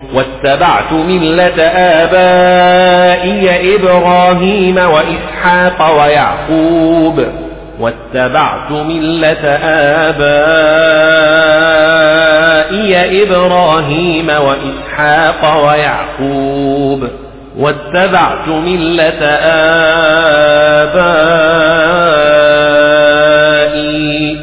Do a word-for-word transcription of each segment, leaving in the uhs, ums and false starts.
واتبعت ملة آبائي إبراهيم وإسحاق ويعقوب واتبعت ملة آبائي إبراهيم وإسحاق ويعقوب واتبعت ملة آبائي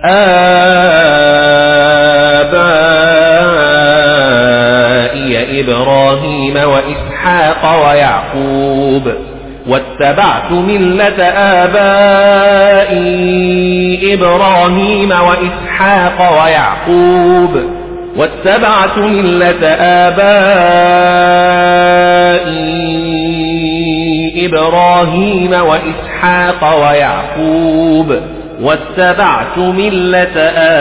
آبائي إبراهيم وإسحاق ويعقوب واتبعت ملة آبائي إبراهيم وإسحاق ويعقوب واتبعت ملة آبائي إبراهيم وإسحاق ويعقوب واتبعت ملة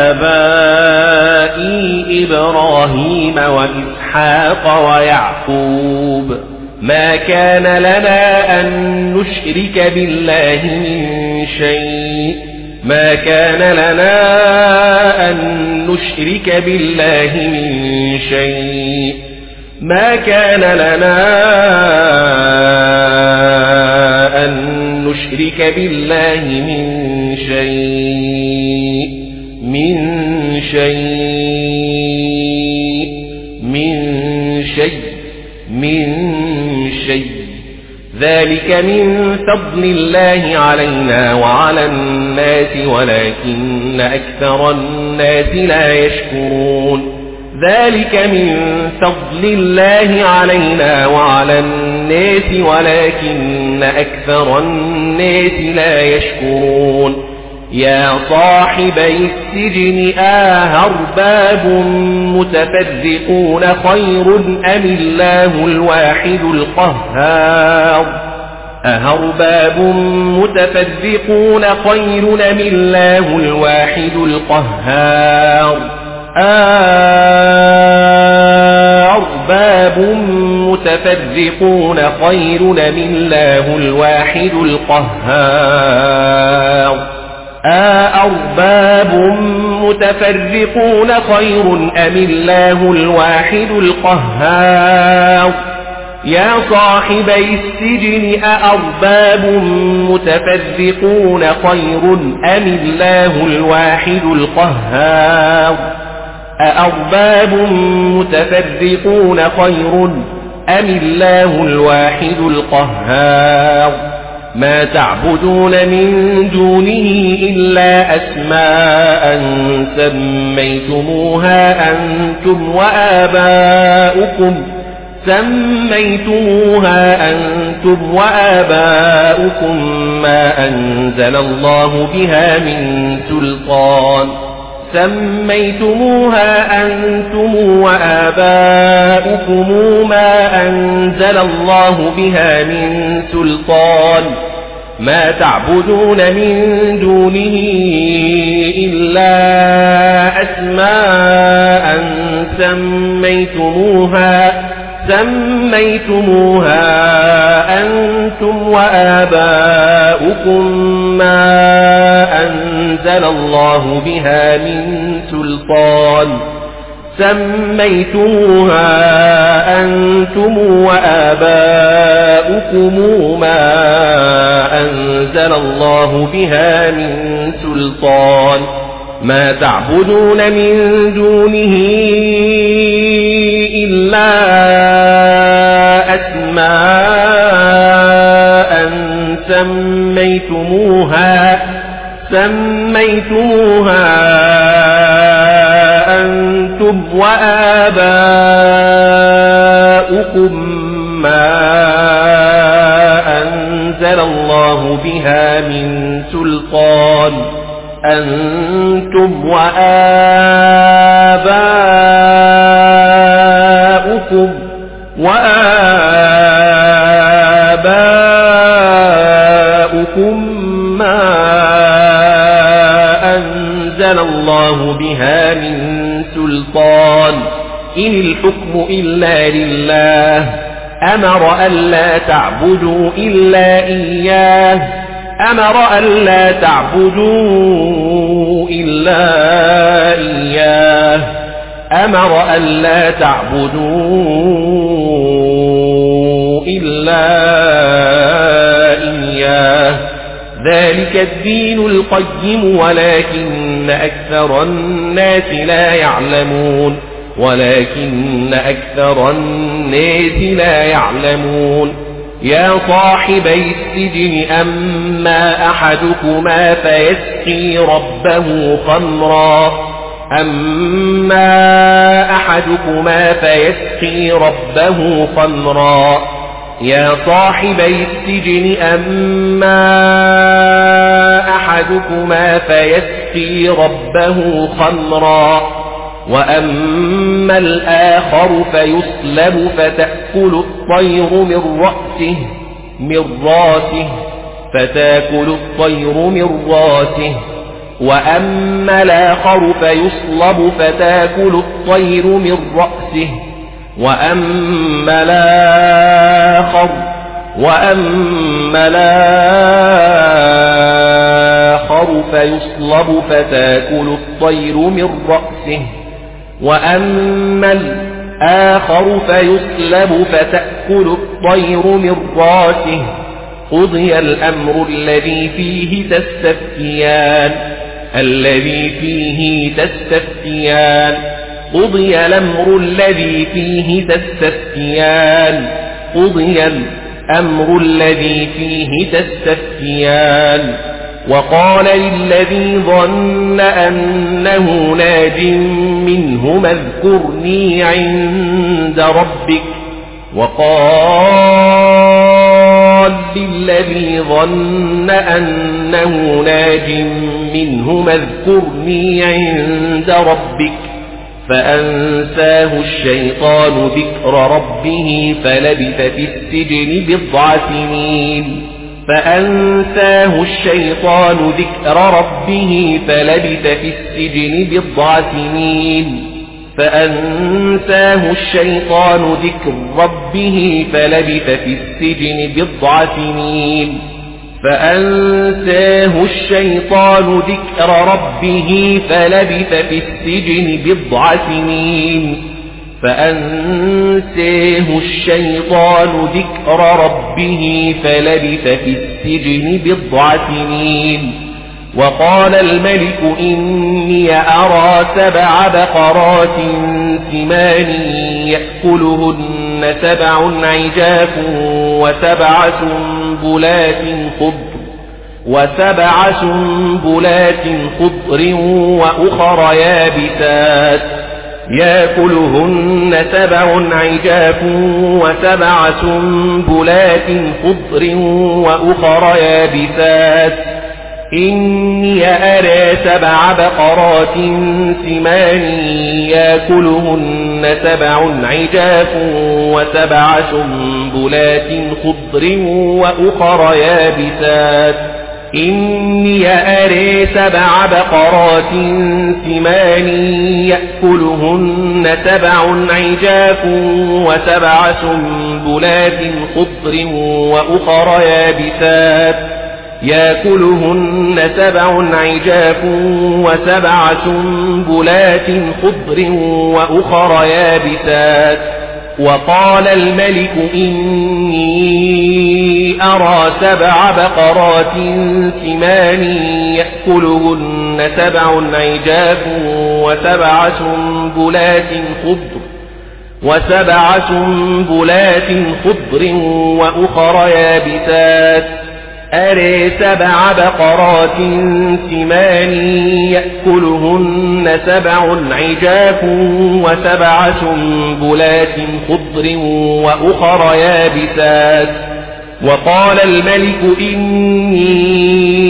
آبائي إبراهيم وإسحاق ويعقوب ما كان لنا أن نشرك بالله من شيء ما كان لنا أن نشرك بالله من شيء ما كان لنا أن نشرك بالله من شيء من شيء من شيء من شيء ذلك من فضل الله علينا وعلى الناس ولكن أكثر الناس لا يشكرون ذلك من فضل الله علينا وعلى الناس ولكن أكثر الناس لا يشكرون يا صاحبي السجن أأرباب متفرقون خير أم الله الواحد القهار أأرباب متفرقون خير أم الله الواحد القهار أأرباب متفرقون خير أم الله الواحد القهار أأرباب متفرقون خير أم الله الواحد القهار يا صاحبي السجن أأرباب متفرقون خير أم الله الواحد القهار أأرباب متفرقون خير أم الله الواحد القهار ما تعبدون من دونه إلا أسماء سميتموها أنتم وآباؤكم سميتموها أنتم وآباؤكم ما أنزل الله بها من سلطان سميتموها أنتم وآباؤكم ما أنزل الله بها من سلطان ما تعبدون من دونه إلا أسماء سميتموها سميتموها أنتم وآباؤكم ما أنزل الله بها من سلطان سميتموها أنتم وآباؤكم ما أنزل الله بها من سلطان ما تعبدون من دونه إلا أسماء سميتموها سميتموها أنتم وآباؤكم ما أنزل الله بها من سلطان أنتم وآباؤكم وآباؤكم ما أنزل الله بها من سلطان إن الحكم إلا لله أمر ألا تعبدوا إلا إياه أمر ألا تعبدوا إلا إياه أمر ألا تعبدوا إلا إياه ذلك الدين القيم ولكن أكثر الناس لا يعلمون ولكن أكثر الناس لا يعلمون يا صاحبي السجن أما أحدكما فيسقي ربه خمرا أما أحدكما فيسقي ربه خمرا يا صاحبي السجن أما أحدكما فيسقي ربه خمرا وأما الآخر فيصلب فتأكل الطير من رأسه من راسه فتأكل الطير من راسه وأما الآخر فيصلب فتأكل الطير من رأسه وأما الآخر وأما الآخر فيصلب فتأكل الطير من رأسه وأما الآخر فيصلب فتأكل الطير من راسه قضي الأمر الذي فيه تستفتيان الذي فيه تستفتيان قضي الأمر الذي فيه تستفتيان قضي الأمر الذي فيه تستفتيان وقال للذي ظن أنه ناج منه اذكرني عند ربك وقال للذي ظن أنه ناج منه اذكرني عند ربك فأنساه الشيطان ذكر ربه فلبث في السجن بضع سنين فأنساه الشيطان ذكر ربه فلبث في السجن بضع سنين فأنساه الشيطان ذكر ربه فلبث في السجن بضع سنين فأنساه الشيطان ذكر ربه فلبث في السجن بضع سنين فأنساه الشيطان ذكر ربه فلبث في السجن بضع سنين وقال الملك إني أرى سبع بقرات سمان يأكلهن سبع عجاف وسبع سنبلات خضر وسبع سنبلات خضر وأخر يابسات يأكلهن سبع عجاف وسبع سنبلات خضر وأخر يابسات إني أرى سبع بقرات سمان يأكلهن سبع عجاف وسبع سنبلات خضر وأخر يابسات إني أرى سبع بقرات سمان يأكلهن سبع عجاف وسبع سنبلات خضر وأخر يابسات يأكلهن سبع عجاف وسبع سنبلات خضر وأخر يابسات وقال الملك إني أرى سبع بقرات سمان يأكلهن سبع عجاف وسبع سنبلات خضر وسبع سنبلات خضر وأخر يابسات أرى سبع بقرات سمان يأكلهن سبع عجاف وسبع سنبلات خضر وأخر يابسات وقال الملك إني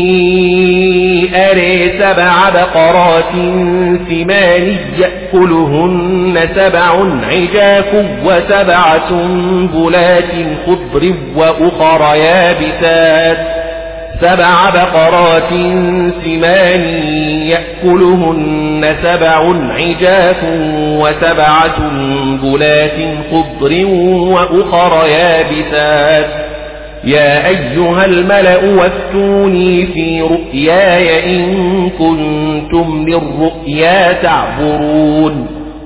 أرى سبع بقرات سمان يأكلهن سبع عجاف وسبع سنبلات خضر وأخر يابسات سبع بقرات سمان يأكلهن سبع عجاف وسبع سنبلات خضر وأخر يابسات يا أيها الملأ وافتوني في رؤياي إن كنتم للرؤيا تعبرون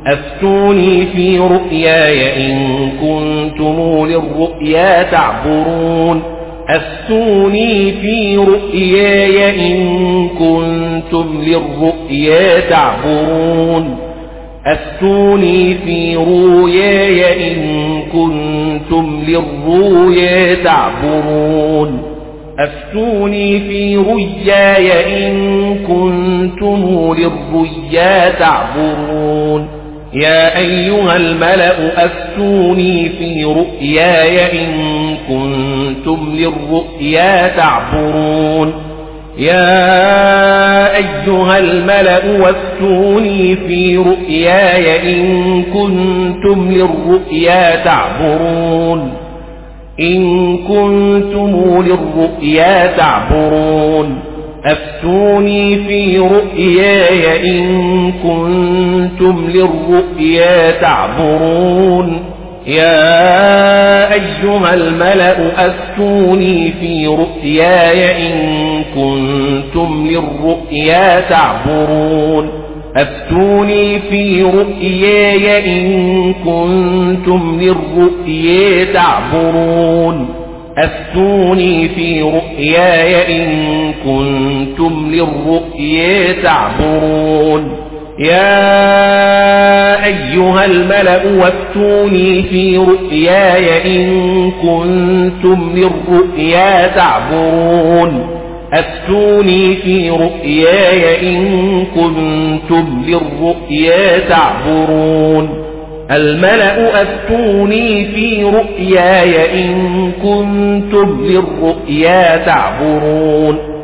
أفتوني في رؤياي إن كنتم للرؤيا تعبرون أفتوني في رؤياي إن كنتم للرؤيا تعبرون أفتوني في رؤياي إن كنتم للرؤيا تعبرون أفتوني في رؤياي إن كنتم للرؤيا تعبرون يا أيها الملأ أفتوني في رؤياي إن كنتم للرؤيا تعبرون يا أيها الملأ أفتوني في رؤياي إن كنتم للرؤيا تعبرون إن كنتم للرؤيا تعبرون أفتوني في رؤياي إن كنتم للرؤيا تعبرون يا أيها الملأ أفتوني في رؤياي إن كنتم للرؤيا تعبرون أفتوني في رؤياي إن كنتم للرؤيا تعبرون أفتوني في رؤياي إن كنتم للرؤيا تعبرون يا أيها الملأ أفتوني في رؤياي إن كنتم للرؤيا تعبرون أفتوني في رؤياي إن كنتم للرؤيا تعبرون الملأ أفتوني في رؤياي إن كنتم للرؤيا تعبرون